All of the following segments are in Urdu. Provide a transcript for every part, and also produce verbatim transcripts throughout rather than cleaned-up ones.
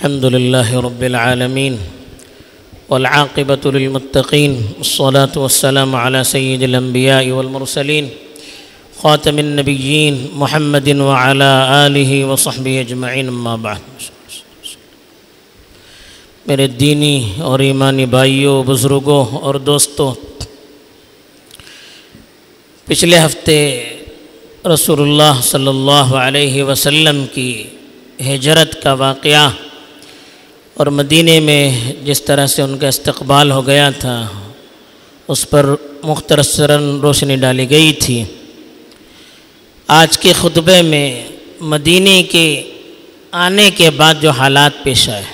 الحمد لله رب العالمين والعاقبة للمتقين والصلاة والسلام على سيد الأنبياء والمرسلين خاتم النبيين محمد وعلى آله وصحبه أجمعين اما بعد۔ میرے دینی اور ایمانی بھائیوں، بزرگوں اور دوستوں، پچھلے ہفتے رسول اللہ صلی اللہ علیہ وسلم کی ہجرت کا واقعہ اور مدینے میں جس طرح سے ان کا استقبال ہو گیا تھا اس پر مختصراً روشنی ڈالی گئی تھی۔ آج کے خطبے میں مدینے کے آنے کے بعد جو حالات پیش آئے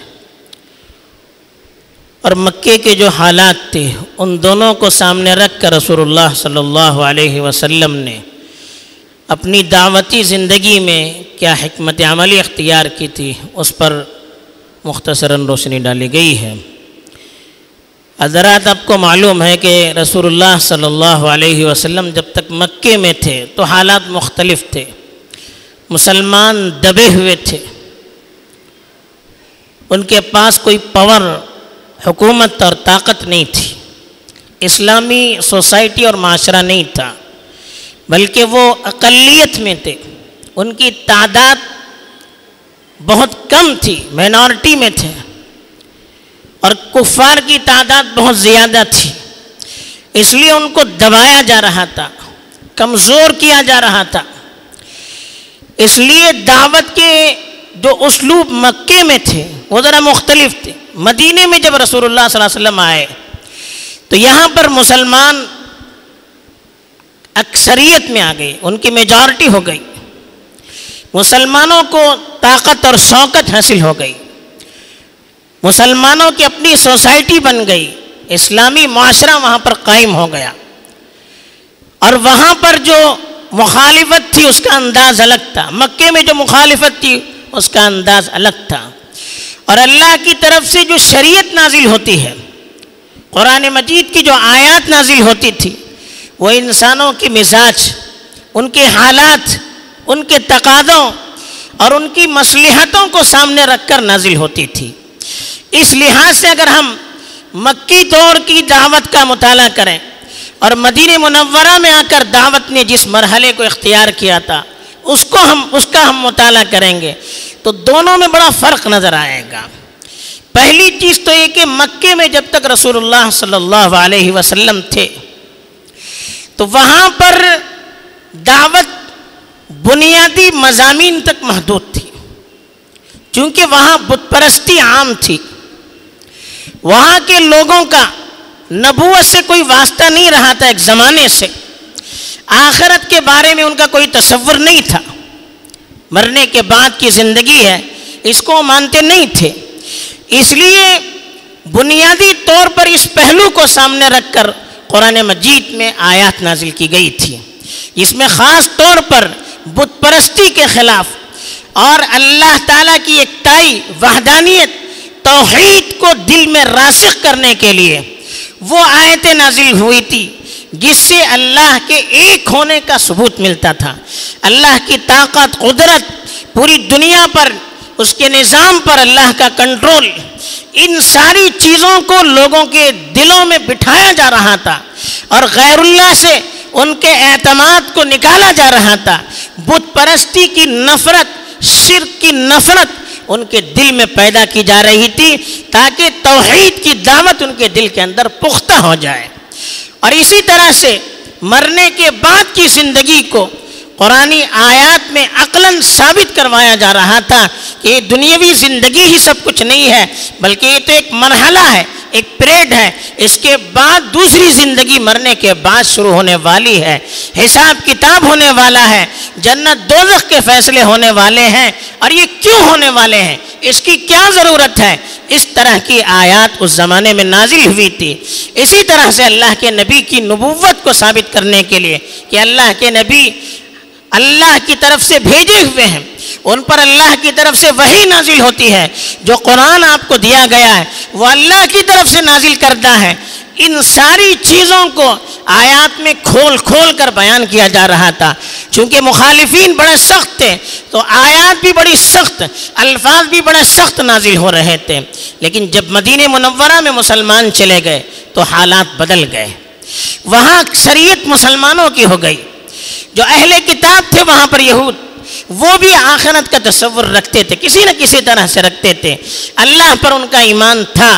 اور مکے کے جو حالات تھے ان دونوں کو سامنے رکھ کر رسول اللہ صلی اللہ علیہ وسلم نے اپنی دعوتی زندگی میں کیا حکمت عملی اختیار کی تھی اس پر مختصراً روشنی ڈالی گئی ہے۔ حضرات، آپ کو معلوم ہے کہ رسول اللہ صلی اللہ علیہ وسلم جب تک مکے میں تھے تو حالات مختلف تھے، مسلمان دبے ہوئے تھے، ان کے پاس کوئی پاور، حکومت اور طاقت نہیں تھی، اسلامی سوسائٹی اور معاشرہ نہیں تھا، بلکہ وہ اقلیت میں تھے، ان کی تعداد بہت کم تھی، مائنورٹی میں تھے، اور کفار کی تعداد بہت زیادہ تھی، اس لیے ان کو دبایا جا رہا تھا، کمزور کیا جا رہا تھا۔ اس لیے دعوت کے جو اسلوب مکے میں تھے وہ ذرا مختلف تھے۔ مدینے میں جب رسول اللہ صلی اللہ علیہ وسلم آئے تو یہاں پر مسلمان اکثریت میں آ گئی، ان کی میجارٹی ہو گئی، مسلمانوں کو طاقت اور شوکت حاصل ہو گئی، مسلمانوں کی اپنی سوسائٹی بن گئی، اسلامی معاشرہ وہاں پر قائم ہو گیا، اور وہاں پر جو مخالفت تھی اس کا انداز الگ تھا، مکے میں جو مخالفت تھی اس کا انداز الگ تھا، اور اللہ کی طرف سے جو شریعت نازل ہوتی ہے، قرآن مجید کی جو آیات نازل ہوتی تھی، وہ انسانوں کی مزاج، ان کے حالات، ان کے تقاضوں اور ان کی مصلحتوں کو سامنے رکھ کر نازل ہوتی تھی۔ اس لحاظ سے اگر ہم مکی دور کی دعوت کا مطالعہ کریں اور مدینہ منورہ میں آ کر دعوت نے جس مرحلے کو اختیار کیا تھا اس کو ہم اس کا ہم مطالعہ کریں گے تو دونوں میں بڑا فرق نظر آئے گا۔ پہلی چیز تو یہ کہ مکے میں جب تک رسول اللہ صلی اللہ علیہ وسلم تھے تو وہاں پر دعوت بنیادی مضامین تک محدود تھی، چونکہ وہاں بت پرستی عام تھی، وہاں کے لوگوں کا نبوت سے کوئی واسطہ نہیں رہا تھا، ایک زمانے سے آخرت کے بارے میں ان کا کوئی تصور نہیں تھا، مرنے کے بعد کی زندگی ہے اس کو مانتے نہیں تھے، اس لیے بنیادی طور پر اس پہلو کو سامنے رکھ کر قرآن مجید میں آیات نازل کی گئی تھی، جس میں خاص طور پر بت پرستی کے خلاف اور اللہ تعالیٰ کی یکتائی، وحدانیت، توحید کو دل میں راسخ کرنے کے لیے وہ آیتیں نازل ہوئی تھی جس سے اللہ کے ایک ہونے کا ثبوت ملتا تھا، اللہ کی طاقت، قدرت، پوری دنیا پر اس کے نظام پر اللہ کا کنٹرول، ان ساری چیزوں کو لوگوں کے دلوں میں بٹھایا جا رہا تھا اور غیر اللہ سے ان کے اعتماد کو نکالا جا رہا تھا، بت پرستی کی نفرت، شرک کی نفرت ان کے دل میں پیدا کی جا رہی تھی تاکہ توحید کی دعوت ان کے دل کے اندر پختہ ہو جائے۔ اور اسی طرح سے مرنے کے بعد کی زندگی کو قرآنی آیات میں عقلاً ثابت کروایا جا رہا تھا کہ یہ دنیاوی زندگی ہی سب کچھ نہیں ہے، بلکہ یہ تو ایک مرحلہ ہے، ایک پیریڈ ہے، اس کے بعد دوسری زندگی مرنے کے بعد شروع ہونے والی ہے، حساب کتاب ہونے والا ہے، جنت دوزخ کے فیصلے ہونے والے ہیں، اور یہ کیوں ہونے والے ہیں، اس کی کیا ضرورت ہے، اس طرح کی آیات اس زمانے میں نازل ہوئی تھی۔ اسی طرح سے اللہ کے نبی کی نبوت کو ثابت کرنے کے لیے کہ اللہ کے نبی اللہ کی طرف سے بھیجے ہوئے ہیں، ان پر اللہ کی طرف سے وحی نازل ہوتی ہے، جو قرآن آپ کو دیا گیا ہے وہ اللہ کی طرف سے نازل کردہ ہے، ان ساری چیزوں کو آیات میں کھول کھول کر بیان کیا جا رہا تھا چونکہ مخالفین بڑے سخت تھے تو آیات بھی بڑی سخت، الفاظ بھی بڑے سخت نازل ہو رہے تھے، لیکن جب مدینہ منورہ میں مسلمان چلے گئے تو حالات بدل گئے۔ وہاں اکثریت مسلمانوں کی ہو گئی۔ جو اہل کتاب تھے وہاں پر یہود، وہ بھی آخرت کا تصور رکھتے تھے، کسی نہ کسی طرح سے رکھتے تھے، اللہ پر ان کا ایمان تھا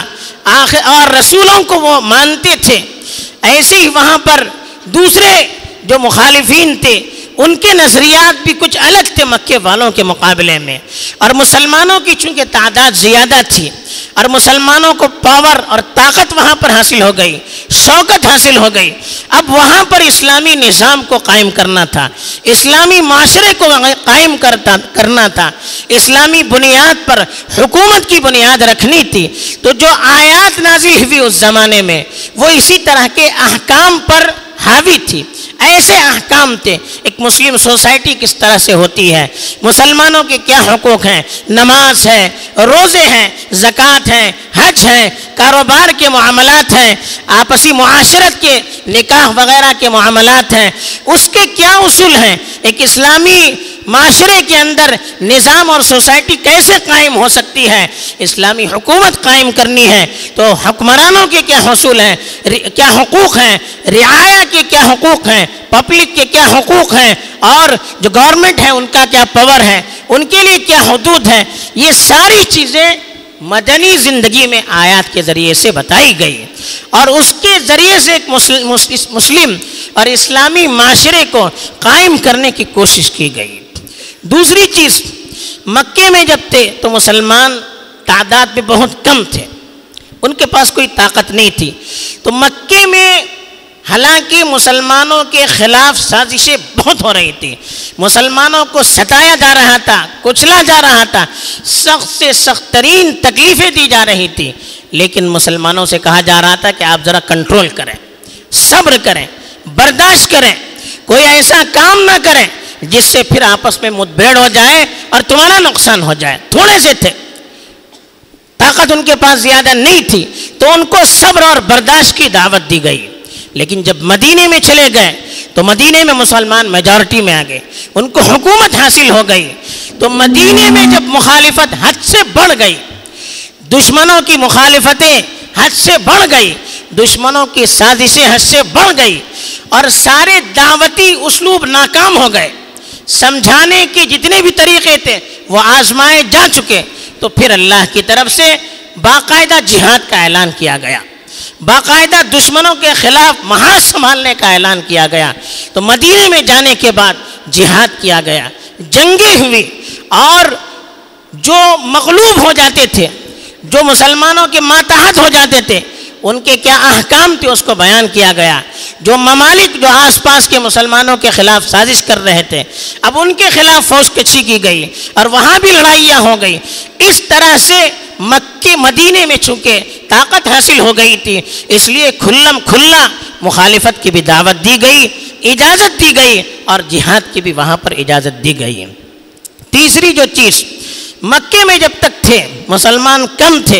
اور رسولوں کو وہ مانتے تھے۔ ایسے ہی وہاں پر دوسرے جو مخالفین تھے ان کے نظریات بھی کچھ الگ تھے مکے والوں کے مقابلے میں، اور مسلمانوں کی چونکہ تعداد زیادہ تھی اور مسلمانوں کو پاور اور طاقت وہاں پر حاصل ہو گئی، شوکت حاصل ہو گئی، اب وہاں پر اسلامی نظام کو قائم کرنا تھا، اسلامی معاشرے کو قائم کرتا کرنا تھا، اسلامی بنیاد پر حکومت کی بنیاد رکھنی تھی۔ تو جو آیات نازل ہوئی اس زمانے میں وہ اسی طرح کے احکام پر حاوی تھی، ایسے احکام تھے۔ ایک مسلم سوسائٹی کس طرح سے ہوتی ہے، مسلمانوں کے کیا حقوق ہیں، نماز ہے، روزے ہیں، زکوٰۃ ہیں، حج ہیں، کاروبار کے معاملات ہیں، آپسی معاشرت کے نکاح وغیرہ کے معاملات ہیں، اس کے کیا اصول ہیں، ایک اسلامی معاشرے کے اندر نظام اور سوسائٹی کیسے قائم ہو سکتی ہے، اسلامی حکومت قائم کرنی ہے تو حکمرانوں کے کیا حصول ہیں، کیا حقوق ہیں، رعایا کے کیا حقوق ہیں، پبلک کے کیا حقوق ہیں، اور جو گورنمنٹ ہے ان کا کیا پاور ہے، ان کے لیے کیا حدود ہے، یہ ساری چیزیں مدنی زندگی میں آیات کے ذریعے سے بتائی گئی، اور اس کے ذریعے سے ایک مسلم اور اسلامی معاشرے کو قائم کرنے کی کوشش کی گئی۔ دوسری چیز، مکے میں جب تھے تو مسلمان تعداد میں بہت کم تھے، ان کے پاس کوئی طاقت نہیں تھی، تو مکے میں حالانکہ مسلمانوں کے خلاف سازشیں بہت ہو رہی تھی، مسلمانوں کو ستایا جا رہا تھا، کچلا جا رہا تھا، سخت سے سخت ترین تکلیفیں دی جا رہی تھی، لیکن مسلمانوں سے کہا جا رہا تھا کہ آپ ذرا کنٹرول کریں، صبر کریں، برداشت کریں، کوئی ایسا کام نہ کریں جس سے پھر آپس میں متبھیڑ ہو جائے اور تمہارا نقصان ہو جائے۔ تھوڑے سے تھے، طاقت ان کے پاس زیادہ نہیں تھی، تو ان کو صبر اور برداشت کی دعوت دی گئی۔ لیکن جب مدینے میں چلے گئے تو مدینے میں مسلمان میجارٹی میں آ گئے، ان کو حکومت حاصل ہو گئی، تو مدینے میں جب مخالفت حد سے بڑھ گئی، دشمنوں کی مخالفتیں حد سے بڑھ گئی، دشمنوں کی سازشیں حد سے بڑھ گئی، اور سارے دعوتی اسلوب ناکام ہو گئے، سمجھانے کے جتنے بھی طریقے تھے وہ آزمائے جا چکے، تو پھر اللہ کی طرف سے باقاعدہ جہاد کا اعلان کیا گیا، باقاعدہ دشمنوں کے خلاف محاذ سنبھالنے کا اعلان کیا گیا۔ تو مدینے میں جانے کے بعد جہاد کیا گیا، جنگیں ہوئی، اور جو مغلوب ہو جاتے تھے، جو مسلمانوں کے ماتحت ہو جاتے تھے، ان کے کیا احکام تھے اس کو بیان کیا گیا۔ جو ممالک جو آس پاس کے مسلمانوں کے خلاف سازش کر رہے تھے، اب ان کے خلاف فوج کشی کی گئی اور وہاں بھی لڑائیاں ہو گئی۔ اس طرح سے مکے مدینے میں چونکہ طاقت حاصل ہو گئی تھی، اس لیے کھلم کھلا مخالفت کی بھی دعوت دی گئی، اجازت دی گئی، اور جہاد کی بھی وہاں پر اجازت دی گئی۔ تیسری جو چیز، مکے میں جب تک تھے مسلمان کم تھے،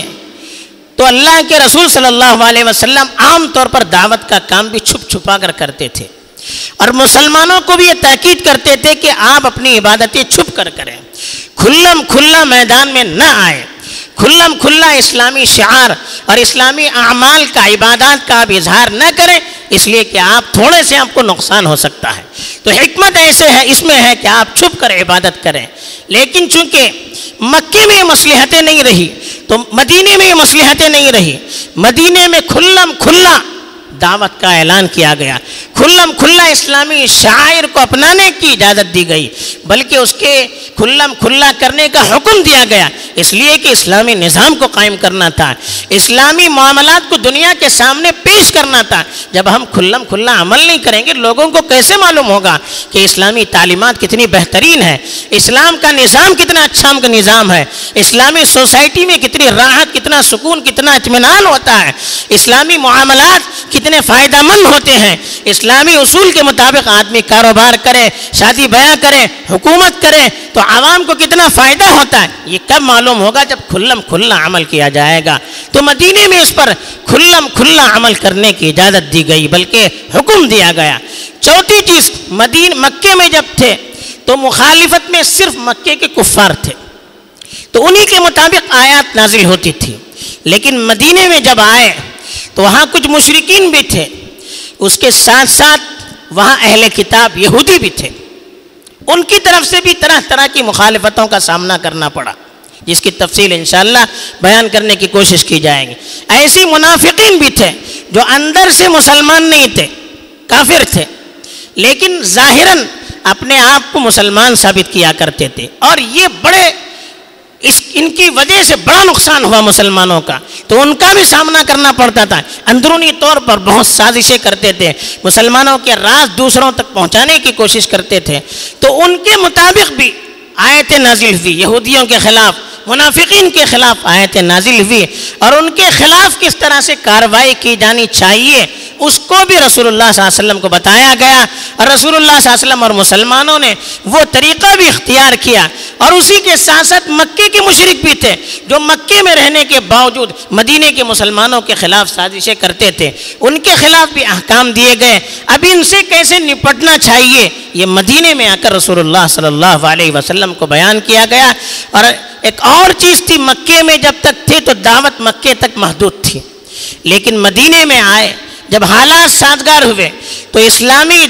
تو اللہ کے رسول صلی اللہ علیہ وسلم عام طور پر دعوت کا کام بھی چھپ چھپا کر کرتے تھے، اور مسلمانوں کو بھی یہ تاکید کرتے تھے کہ آپ اپنی عبادتیں چھپ کر کریں، کھلم کھلا میدان میں نہ آئے، کھلم کھلا اسلامی شعار اور اسلامی اعمال کا، عبادات کا آپ اظہار نہ کریں، اس لیے کہ آپ تھوڑے سے آپ کو نقصان ہو سکتا ہے۔ تو حکمت ایسے ہے، اس میں ہے کہ آپ چھپ کر عبادت کریں۔ لیکن چونکہ مکے میں یہ مصلحتیں نہیں رہی تو مدینے میں یہ مصلحتیں نہیں رہی، مدینے میں کھلم کھلا دعوت کا اعلان کیا گیا، کھلم کھلا اسلامی شعائر کو اپنانے کی اجازت دی گئی، بلکہ اس کے کھلم کھلا کرنے کا حکم دیا گیا، اس لیے کہ اسلامی نظام کو قائم کرنا تھا، اسلامی معاملات کو دنیا کے سامنے پیش کرنا تھا۔ جب ہم کھلم کھلا عمل نہیں کریں گے، لوگوں کو کیسے معلوم ہوگا کہ اسلامی تعلیمات کتنی بہترین ہے، اسلام کا نظام کتنا اچھا کا نظام ہے، اسلامی سوسائٹی میں کتنی راحت، کتنا سکون، کتنا اطمینان ہوتا ہے، اسلامی معاملات کتنے فائدہ مند ہوتے ہیں۔ اسلامی اصول کے مطابق آدمی کاروبار کرے، شادی بیاہ کرے، حکومت کرے تو عوام کو کتنا فائدہ ہوتا ہے، یہ کب معلوم ہوگا؟ جب کھلم کھلا عمل کیا جائے گا۔ تو مدینے میں اس پر کھلم کھلا عمل کرنے کی اجازت دی گئی، بلکہ حکم دیا گیا۔ چوتھی چیز، مدینہ مکے میں جب تھے تو مخالفت میں صرف مکے کے کفار تھے، تو انہی کے مطابق آیات نازل ہوتی تھی۔ لیکن مدینے میں جب آئے تو وہاں کچھ مشرکین بھی تھے، اس کے ساتھ ساتھ وہاں اہل کتاب یہودی بھی تھے، ان کی طرف سے بھی طرح طرح کی مخالفتوں کا سامنا کرنا پڑا، جس کی تفصیل انشاءاللہ بیان کرنے کی کوشش کی جائے گی۔ ایسی منافقین بھی تھے جو اندر سے مسلمان نہیں تھے، کافر تھے، لیکن ظاہراً اپنے آپ کو مسلمان ثابت کیا کرتے تھے، اور یہ بڑے اس ان کی وجہ سے بڑا نقصان ہوا مسلمانوں کا، تو ان کا بھی سامنا کرنا پڑتا تھا۔ اندرونی طور پر بہت سازشیں کرتے تھے، مسلمانوں کے راز دوسروں تک پہنچانے کی کوشش کرتے تھے، تو ان کے مطابق بھی آیتیں نازل ہوئی، یہودیوں کے خلاف، منافقین کے خلاف آیتیں نازل ہوئی، اور ان کے خلاف کس طرح سے کارروائی کی جانی چاہیے اس کو بھی رسول اللہ صلی اللہ علیہ وسلم کو بتایا گیا، اور رسول اللہ صلی اللہ علیہ وسلم اور مسلمانوں نے وہ طریقہ بھی اختیار کیا۔ اور اسی کے ساتھ ساتھ مکے کے مشرک بھی تھے جو مکے میں رہنے کے باوجود مدینے کے مسلمانوں کے خلاف سازشیں کرتے تھے، ان کے خلاف بھی احکام دیے گئے۔ اب ان سے کیسے نپٹنا چاہیے یہ مدینے میں آ کر رسول اللہ صلی اللہ علیہ وسلم کو بیان کیا گیا۔ اور ایک اور چیز تھی، مکے میں جب تک تھے تو دعوت مکے تک محدود تھی، لیکن مدینے میں آئے جب حالات سازگار ہوئے تو اسلامی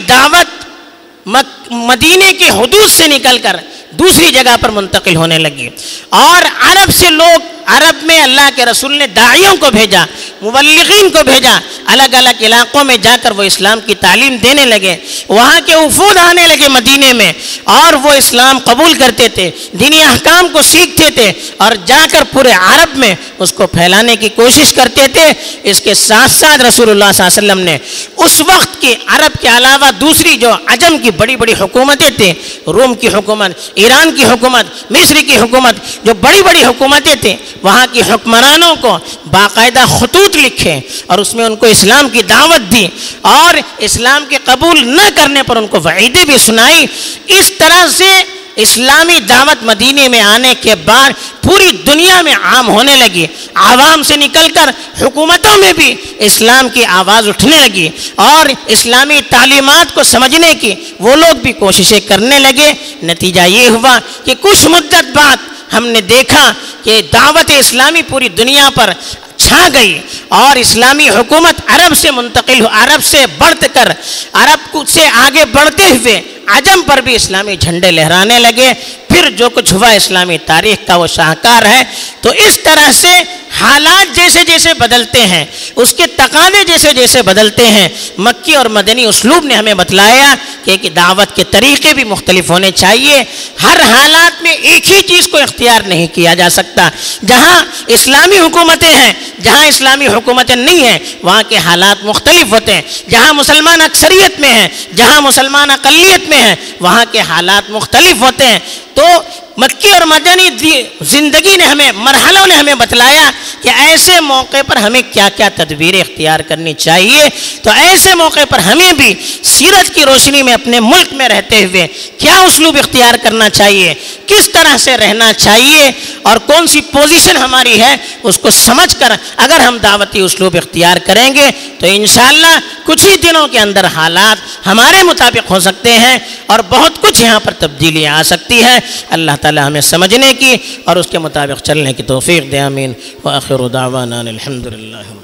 دعوت مدینے کے حدود سے نکل کر دوسری جگہ پر منتقل ہونے لگی، اور عرب سے لوگ، عرب میں اللہ کے رسول نے داعیوں کو بھیجا، مبلغین کو بھیجا، الگ الگ علاقوں میں جا کر وہ اسلام کی تعلیم دینے لگے، وہاں کے وفود آنے لگے مدینے میں، اور وہ اسلام قبول کرتے تھے، دینی احکام کو سیکھتے تھے، اور جا کر پورے عرب میں اس کو پھیلانے کی کوشش کرتے تھے۔ اس کے ساتھ ساتھ رسول اللہ صلی اللہ علیہ وسلم نے اس وقت کی عرب کے علاوہ دوسری جو عجم کی بڑی بڑی حکومتیں تھیں، روم کی حکومت، ایران کی حکومت، مصر کی حکومت، جو بڑی بڑی حکومتیں تھیں، وہاں کی حکمرانوں کو باقاعدہ خطوط لکھے اور اس میں ان کو اسلام کی دعوت دی، اور اسلام کے قبول نہ کرنے پر ان کو وعیدیں بھی سنائی۔ اس طرح سے اسلامی دعوت مدینے میں آنے کے بعد پوری دنیا میں عام ہونے لگی، عوام سے نکل کر حکومتوں میں بھی اسلام کی آواز اٹھنے لگی، اور اسلامی تعلیمات کو سمجھنے کی وہ لوگ بھی کوششیں کرنے لگے۔ نتیجہ یہ ہوا کہ کچھ مدت بعد ہم نے دیکھا کہ دعوت اسلامی پوری دنیا پر چھا گئی، اور اسلامی حکومت عرب سے منتقل ہو، عرب سے بڑھ کر عرب سے آگے بڑھتے ہوئے عجم پر بھی اسلامی جھنڈے لہرانے لگے۔ پھر جو کچھ ہوا اسلامی تاریخ کا وہ شاہکار ہے۔ تو اس طرح سے حالات جیسے جیسے بدلتے ہیں، اس کے تقاضے جیسے جیسے بدلتے ہیں، مکی اور مدنی اسلوب نے ہمیں بتلایا کہ دعوت کے طریقے بھی مختلف ہونے چاہیے۔ ہر حالات میں ایک ہی چیز کو اختیار نہیں کیا جا سکتا۔ جہاں اسلامی حکومتیں ہیں، جہاں اسلامی حکومتیں نہیں ہیں، وہاں کے حالات مختلف ہوتے ہیں۔ جہاں مسلمان اکثریت میں ہیں، جہاں مسلمان اقلیت میں ہیں، وہاں کے حالات مختلف ہوتے ہیں۔ تو مکی اور مدنی زندگی نے ہمیں، مرحلوں نے ہمیں بتلایا کہ ایسے موقع پر ہمیں کیا کیا تدبیریں اختیار کرنی چاہیے۔ تو ایسے موقع پر ہمیں بھی سیرت کی روشنی میں اپنے ملک میں رہتے ہوئے کیا اسلوب اختیار کرنا چاہیے، کس طرح سے رہنا چاہیے، اور کون سی پوزیشن ہماری ہے، اس کو سمجھ کر اگر ہم دعوتی اسلوب اختیار کریں گے تو انشاءاللہ کچھ ہی دنوں کے اندر حالات ہمارے مطابق ہو سکتے ہیں، اور بہت کچھ یہاں پر تبدیلیاں آ سکتی ہیں۔ اللہ تعالی ہمیں سمجھنے کی اور اس کے مطابق چلنے کی توفیق دے، آمین۔ وآخر دعوانا الحمدللہ۔